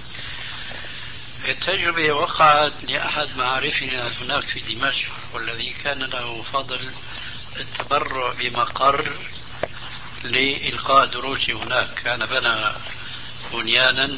التجربة وقعت لأحد معارفنا هناك في دمشق، والذي كان له فضل التبرع بمقر لإلقاء دروس هناك، كان بنى بنيانا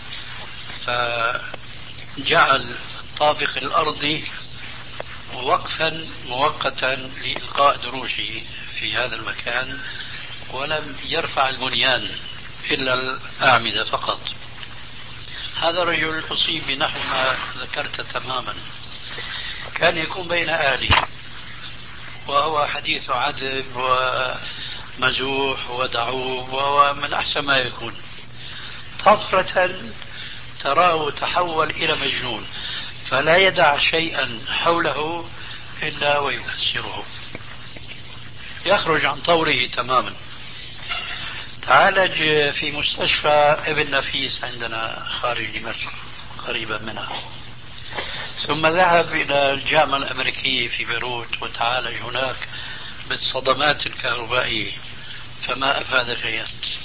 فجعل الطابق الأرضي وقفا مؤقتا لإلقاء دروسه في هذا المكان، ولم يرفع البنيان إلا الأعمدة فقط. هذا الرجل أصيب بنحو ما ذكرت تماما، كان يكون بين أهله وهو حديث عذب ومزوح ودعوب وهو من أحسن ما يكون. طفرة تراه تحول إلى مجنون، فلا يدع شيئا حوله إلا ويكسره، يخرج عن طوره تماما. تعالج في مستشفى ابن نفيس عندنا خارج دمشق قريبا منها. ثم ذهب إلى الجامعة الأمريكية في بيروت وتعالج هناك بالصدمات الكهربائية، فما أفاد شيئا.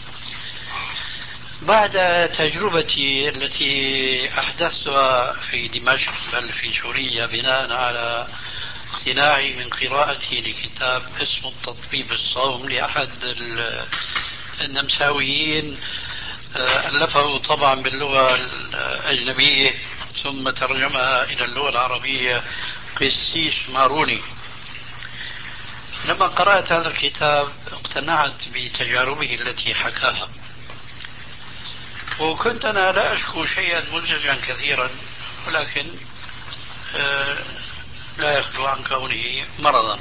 بعد تجربتي التي أحدثتها في دمشق بل في سوريا بناء على اقتناعي من قراءتي لكتاب اسمه التطبيب الصوم لأحد النمساويين، ألفه طبعا باللغة الأجنبية ثم ترجمها إلى اللغة العربية قسيس ماروني. لما قرأت هذا الكتاب اقتنعت بتجاربه التي حكاها، وكنت أنا لا أشكو شيئا مزعجا كثيرا، ولكن لا يخلو عن كونه مرضا.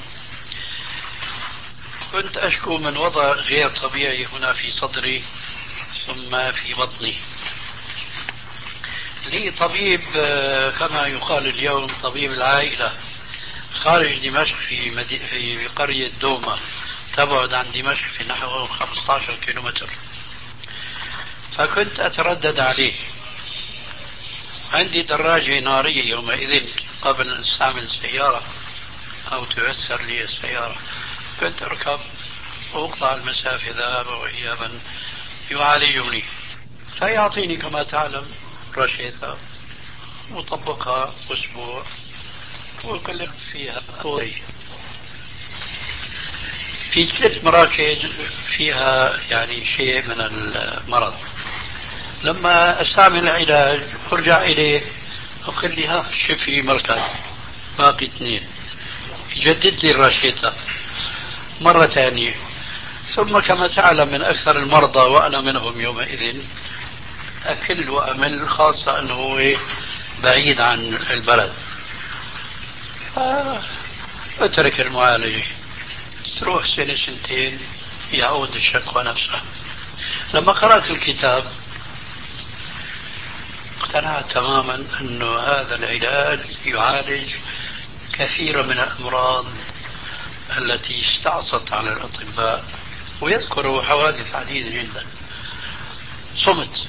كنت أشكو من وضع غير طبيعي هنا في صدري ثم في بطني. لي طبيب كما يقال اليوم طبيب العائلة خارج دمشق في, مدي... في قرية دوما تبعد عن دمشق في نحو خمسة عشر كيلومتر، فكنت أتردد عليه. عندي دراجة نارية يومئذ قبل أن أستعمل سيارة أو تيسر لي السيارة، كنت أركب وأقطع المسافة ذهابا وإيابا يعالجني، فيعطيني كما تعلم رشيدة وطبقها أسبوع وكلف فيها قوي. في ثلاث مراكز فيها يعني شيء من المرض، لما استعمل العلاج ارجع اليه اقول لي ها شفي مركز باقي اثنين، يجدد لي الرشيدة مرة ثانية. ثم كما تعلم من اكثر المرضى وانا منهم يومئذ اكل وامل، خاصة انه هو بعيد عن البلد، اترك المعالجة تروح سنة سنتين يعود الشكوى نفسها. لما قرأت الكتاب اقتنعت تماما أن هذا العلاج يعالج كثيرا من الأمراض التي استعصت على الأطباء، ويذكر حوادث عديدة جدا. صمت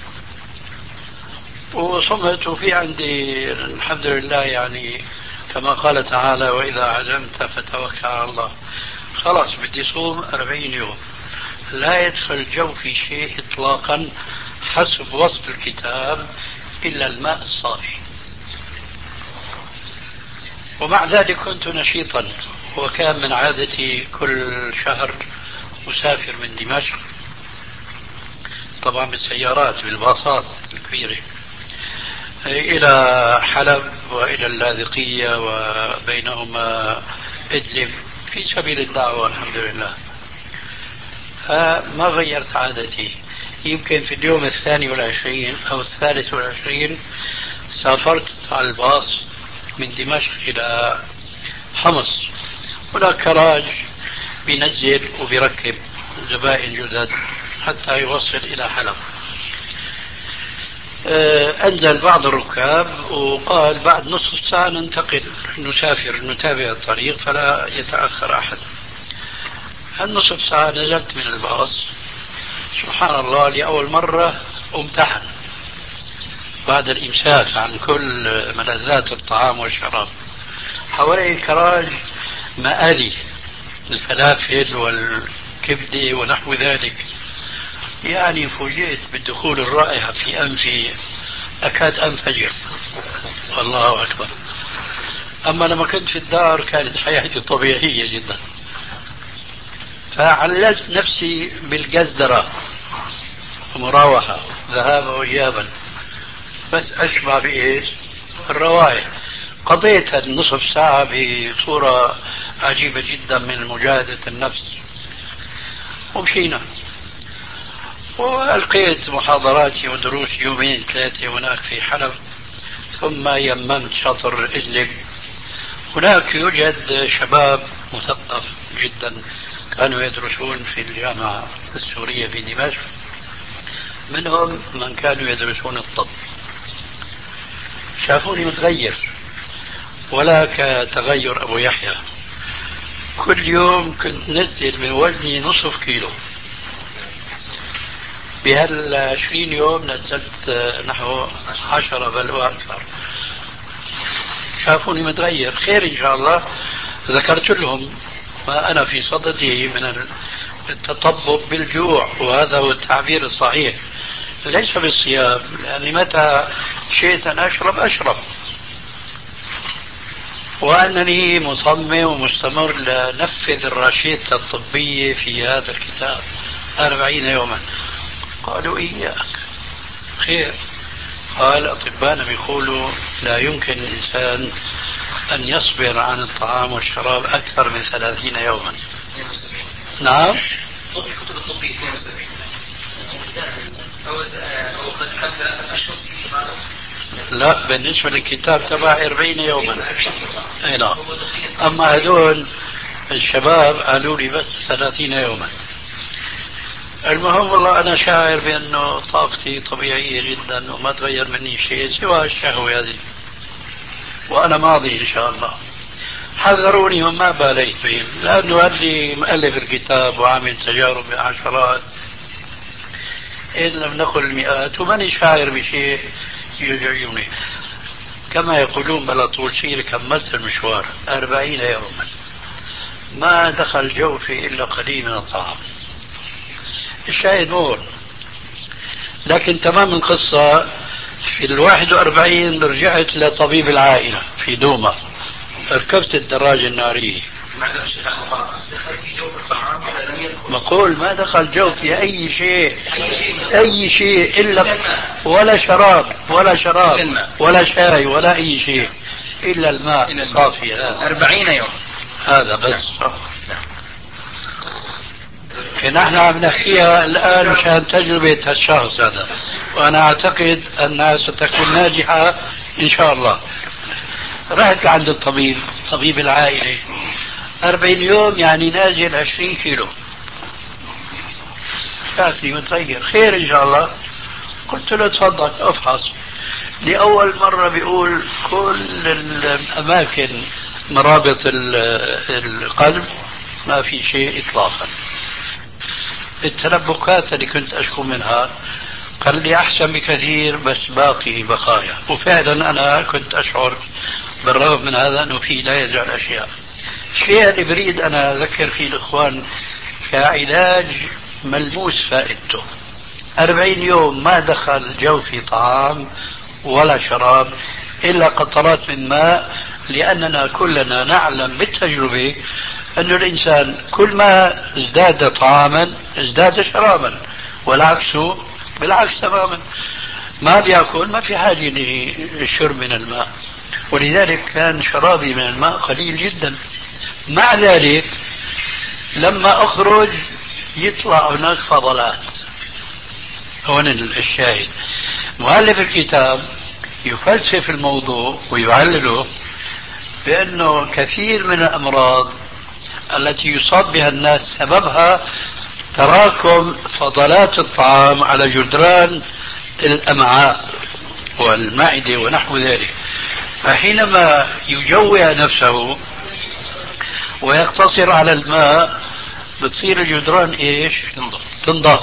وصمت وفي عندي الحمد لله، يعني كما قال تعالى وإذا عزمت فتوكل على الله. خلاص بدي صوم أربعين يوم، لا يدخل جوفي شيء إطلاقا حسب وصف الكتاب إلا الماء الصافي. ومع ذلك كنت نشيطا، وكان من عادتي كل شهر أسافر من دمشق طبعا بالسيارات بالباصات الكبيرة إلى حلب وإلى اللاذقية وبينهما إدلب في سبيل الدعوة الحمد لله. فما غيرت عادتي. يمكن في اليوم الثاني والعشرين أو الثالث والعشرين سافرت على الباص من دمشق إلى حمص، هناك كراج بينزل وبيركب زبائن جدد حتى يوصل إلى حلب. أنزل بعض الركاب وقال بعد نصف ساعة ننتقل نسافر نتابع الطريق فلا يتأخر أحد. النصف ساعة نزلت من الباص، سبحان الله لأول مرة امتحن بعد الإمساك عن كل ملذات الطعام والشراب. حوالي كراج مآلي الفلافل والكبدة ونحو ذلك، يعني فوجئت بالدخول الرائحة في أنفي أكاد أنفجر، والله أكبر. أما لما كنت في الدار كانت حياتي طبيعية جدا. فعللت نفسي بالجزدرة ومراوحة ذهابا وإيابا بس أشبع بإيش الروائح. قضيت النصف ساعة بصورة عجيبة جدا من مجاهدة النفس ومشينا، وألقيت محاضراتي ودروسي يومين ثلاثة هناك في حلب، ثم يممت شاطر إدلب. هناك يوجد شباب مثقف جدا كانوا يدرسون في الجامعة السورية في دمشق، منهم من كانوا يدرسون الطب. شافوني متغير ولا كتغير أبو يحيى، كل يوم كنت نزل من وزني نصف كيلو. بهالعشرين يوم نزلت نحو عشرة بل وأكثر. شافوني متغير. خير إن شاء الله. ذكرت لهم ما أنا في صدده من التطبب بالجوع، وهذا هو التعبير الصحيح، ليس بالصيام، لأني متى شئت أن أشرب أشرب، وأنني مصمم ومستمر لنفذ الرشيدة الطبية في هذا الكتاب أربعين يوما. قالوا إياك. خير. قال أطباءنا بيقولوا لا يمكن الإنسان أن يصبر عن الطعام والشراب أكثر من ثلاثين يوما. نعم. الكتب الطبية اثنين وسبعين أو أو قد ثلاثة أشهر. لا، بالنسبة للكتاب تبع أربعين يوما. أي نعم. أما هذول الشباب قالوا لي بس ثلاثين يوما. المهم والله أنا شاعر بأنه طاقتي طبيعية جدا وما تغير مني شيء سوى الشهوة هذه، وأنا ماضي إن شاء الله. حذروني وما باليت بهم، لأنه اللي مؤلف الكتاب وعامل تجارب بعشرات إن لم نقل المئات، وماني شاعر بشيء يجعلني. كما يقولون بلا طول سير كملت المشوار أربعين يوما ما دخل جوفي إلا قليل من الطعام. الشاهد مور. لكن تمام القصة في الواحد وأربعين رجعت لطبيب العائلة في دوما، ركبت الدراجة النارية. بقول ما دخل جوفي أي شيء، أي شيء إلا ولا شراب ولا شراب ولا شاي ولا أي شيء إلا الماء الصافي. هذا أربعين يوم هذا بس. نحن عم نحكيها الآن مشان تجربة الشخص هذا، وأنا أعتقد أنها ستكون ناجحة إن شاء الله. رحت عند الطبيب، طبيب العائلة، أربعين يوم يعني نازل عشرين كيلو، شافني متغير. خير إن شاء الله. قلت له تفضل افحص. لأول مرة بيقول كل الأماكن مرابط القلب ما في شيء إطلاقا. التلبكات اللي كنت أشكو منها قال لي أحسن بكثير بس باقي بقايا، وفعلا أنا كنت أشعر بالرغم من هذا أنه في لا يزال أشياء. الشيء اللي بريد أنا أذكر فيه الإخوان كعلاج ملموس فائدته، أربعين يوم ما دخل جوفي طعام ولا شراب إلا قطرات من ماء، لأننا كلنا نعلم بالتجربة أن الإنسان كل ما ازداد طعاما ازداد شرابا، والعكس بالعكس تماما. ما بيأكل ما في حاجة للشرب من الماء، ولذلك كان شرابي من الماء قليل جدا. مع ذلك لما أخرج يطلع هناك فضلات. هون الشاهد. مؤلف الكتاب يفلسف الموضوع ويعلله بأنه كثير من الأمراض التي يصاب بها الناس سببها تراكم فضلات الطعام على جدران الأمعاء والمعدة ونحو ذلك. فحينما يجوع نفسه ويقتصر على الماء بتصير الجدران ايش؟ تنضف تنضف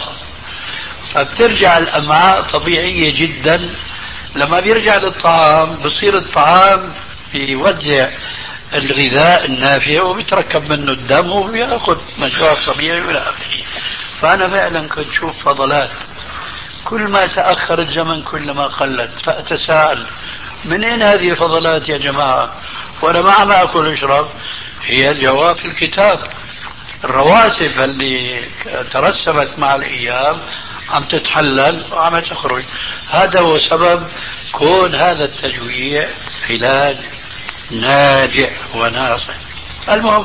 فبترجع الأمعاء طبيعية جدا. لما بيرجع للطعام بصير الطعام بيوزع الغذاء النافع وبيتركب منه الدم وبياخذ مجرى طبيعي والى اخره. فانا فعلا كنت شوف فضلات، كل ما تاخر الزمن كل ما قلت، فاتساءل من اين هذه الفضلات يا جماعه وانا ما عم اكل واشرب؟ هي الجواب في الكتاب. الرواسب اللي ترسبت مع الايام عم تتحلل وعم تخرج. هذا هو سبب كون هذا التجويع علاج ناجح وناصح. المهم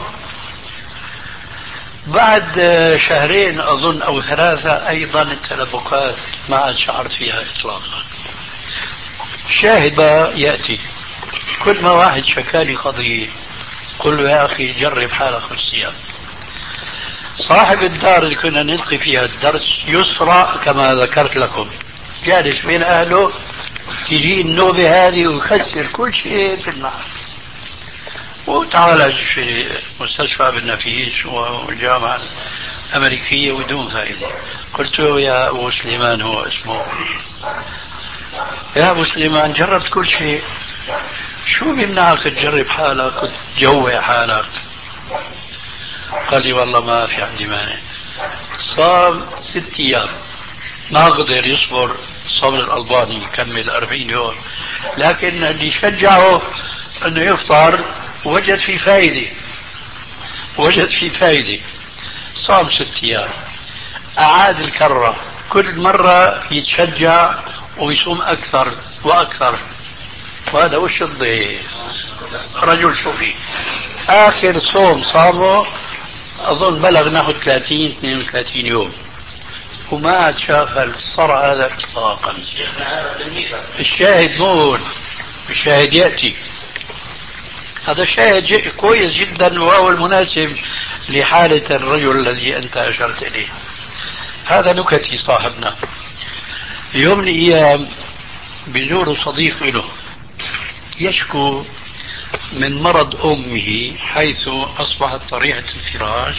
بعد شهرين أظن أو ثلاثة أيضا التلبكات ما عاد شعرت فيها إطلاقا. الشاهد بقى يأتي كل ما واحد شكالي قضية قل له يا أخي جرب حالك في الصيام. صاحب الدار اللي كنا نلقي فيها الدرس يسرى كما ذكرت لكم، جالس بين أهله، تجي النوبة هذه ويكسر كل شيء في النار، وتعالج في مستشفى ابن نفيس والجامعة الأمريكية ودون فائدة. قلت له يا أبو سليمان، هو اسمه، يا أبو سليمان جربت كل شيء شو بيمنعك تجرب حالك وتجوع حالك؟ قال لي والله ما في عندي مانع. صام ست ايام ما قدر يصبر صبر الألباني يكمل أربعين يوم، لكن اللي شجعه انه يفطر وجد في فايدة وجد في فايدة صام ست ايام، اعاد الكرة، كل مرة يتشجع ويصوم اكثر واكثر. وهذا وش الضيف رجل شوفي اخر صوم صامه اظن بلغ نحو ثلاثين اثنين وثلاثين يوم وما عاد شاف الصرع هذا اطلاقا. الشاهد مول الشاهد ياتي، هذا شاهد كويس جدا وهو المناسب لحالة الرجل الذي انت اشرت اليه. هذا نكتي صاحبنا. يوم من الايام بزور صديق له يشكو من مرض امه حيث اصبحت طريحة الفراش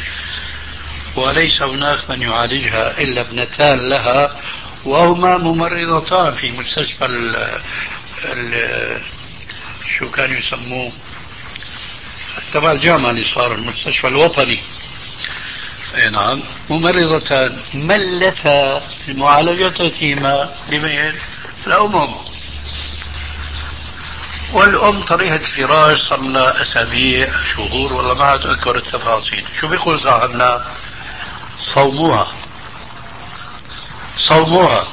وليس هناك من يعالجها الا ابنتان لها وهما ممرضتان في مستشفى ال ال شو كانوا يسموه تبع الجامعة اللي صار المستشفى الوطني. اي نعم ممرضتان ملتا لمعالجتهما لمن؟ الأمم. والأم طريحة الفراش صار لها أسابيع شهور والله ما أتذكر التفاصيل. شو بيقول صاحبنا؟ صوموها صوموها.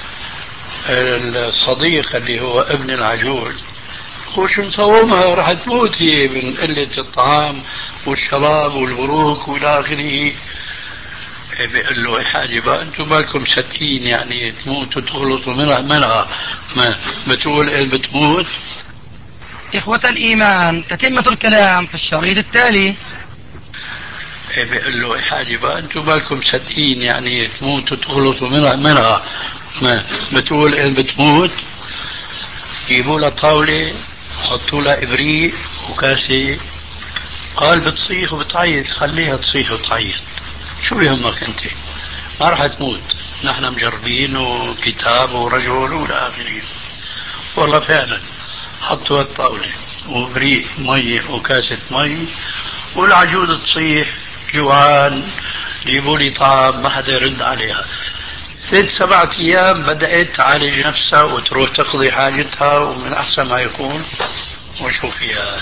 الصديق اللي هو ابن العجوز هو شو نصومها راح تموت هي من قلة الطعام والشراب والبروك والى اخره. بيقول له يا حاجة بقى انتم بالكم مصدقين يعني تموت وتخلصوا منها منها ما بتقول ايه بتموت. إخوة الإيمان تتمة الكلام في الشريط التالي. بيقول له يا حاجة بقى انتم بالكم مصدقين يعني تموت وتخلصوا منها منها ما بتقول ايه بتموت. جيبوا لها طاولة حطوا لها إبريق وكاسة. قال بتصيح وبتعيط خليها تصيح وتعيط شو بيهمك انت ما راح تموت نحن مجربين وكتاب ورجل والى اخره. والله فعلا حطوا الطاولة وإبريق مي وكاسة مي والعجوز تصيح جوعان جيبوا لي طعام ما حدا يرد عليها. ست سبعة أيام بدأت تعالج نفسها وتروح تقضي حاجتها ومن أحسن ما يكون وشوف فيها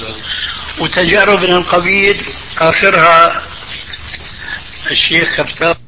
وتجارب من القبيل. آخرها الشيخ كفتاب